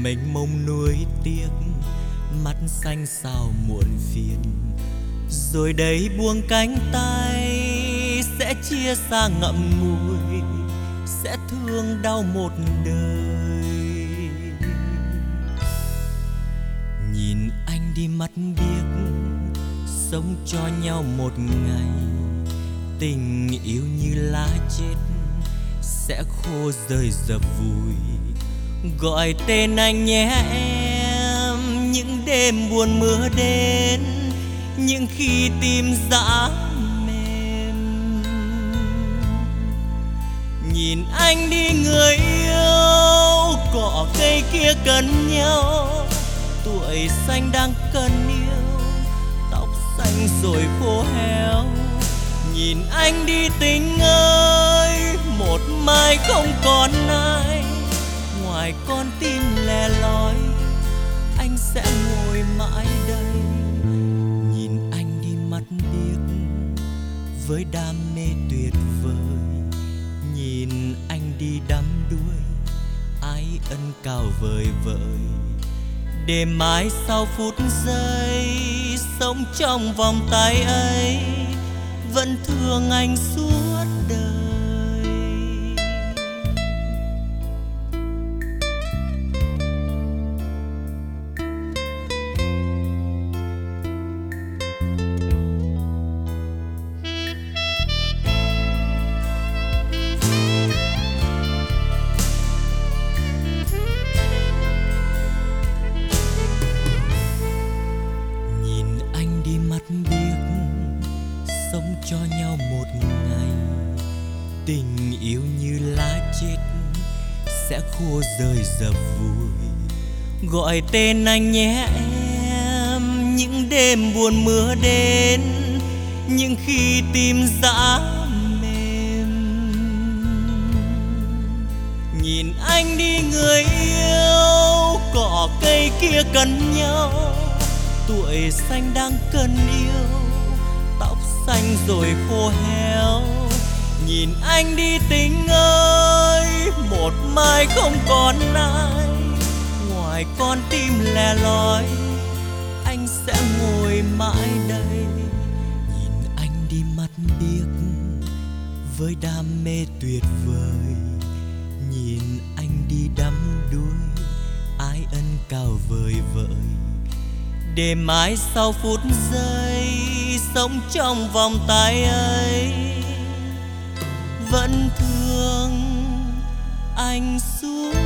mênh mông nuối tiếc, mắt xanh sao muộn phiền. Rồi đây buông cánh tay, sẽ chia xa ngậm ngùi, sẽ thương đau một đời. Nhìn anh đi mắt biếc, sống cho nhau một ngày. Tình yêu như lá chết, sẽ khô rơi dập vùi. Gọi tên anh nhé em, những đêm buồn mưa đến, những khi tim dã mềm. Nhìn anh đi người yêu, cỏ cây kia cần nhau, tuổi xanh đang cần yêu, tóc xanh rồi khô héo. Nhìn anh đi tình ơi, một mai không còn ai, ngoài con tim lẻ loi, anh sẽ ngồi mãi đây. Nhìn anh đi mắt biếc với đam mê tuyệt vời, nhìn anh đi đắm đuối ái ân cao vời vợi. Để mãi sau phút giây sống trong vòng tay ấy, vẫn thương anh suốt đời. Nhìn anh đi mắt biếc, sống cho nhau một ngày. Tình yêu như lá chết, sẽ khô rơi dập vùi. Gọi tên anh nhé em, những đêm buồn mưa đến, những khi tim dã mềm. Nhìn anh đi người yêu, cỏ cây kia cần nhau, tuổi xanh đang cần yêu, tóc xanh rồi khô héo. Nhìn anh đi tình ơi, một mai không còn ai, ngoài con tim lẻ loi, anh sẽ ngồi mãi đây. Nhìn anh đi mắt biếc với đam mê tuyệt vời, nhìn anh đi đắm đuối ái ân cao vời vợi. Để mãi sau phút giây sống trong vòng tay ấy, vẫn thương anh suốt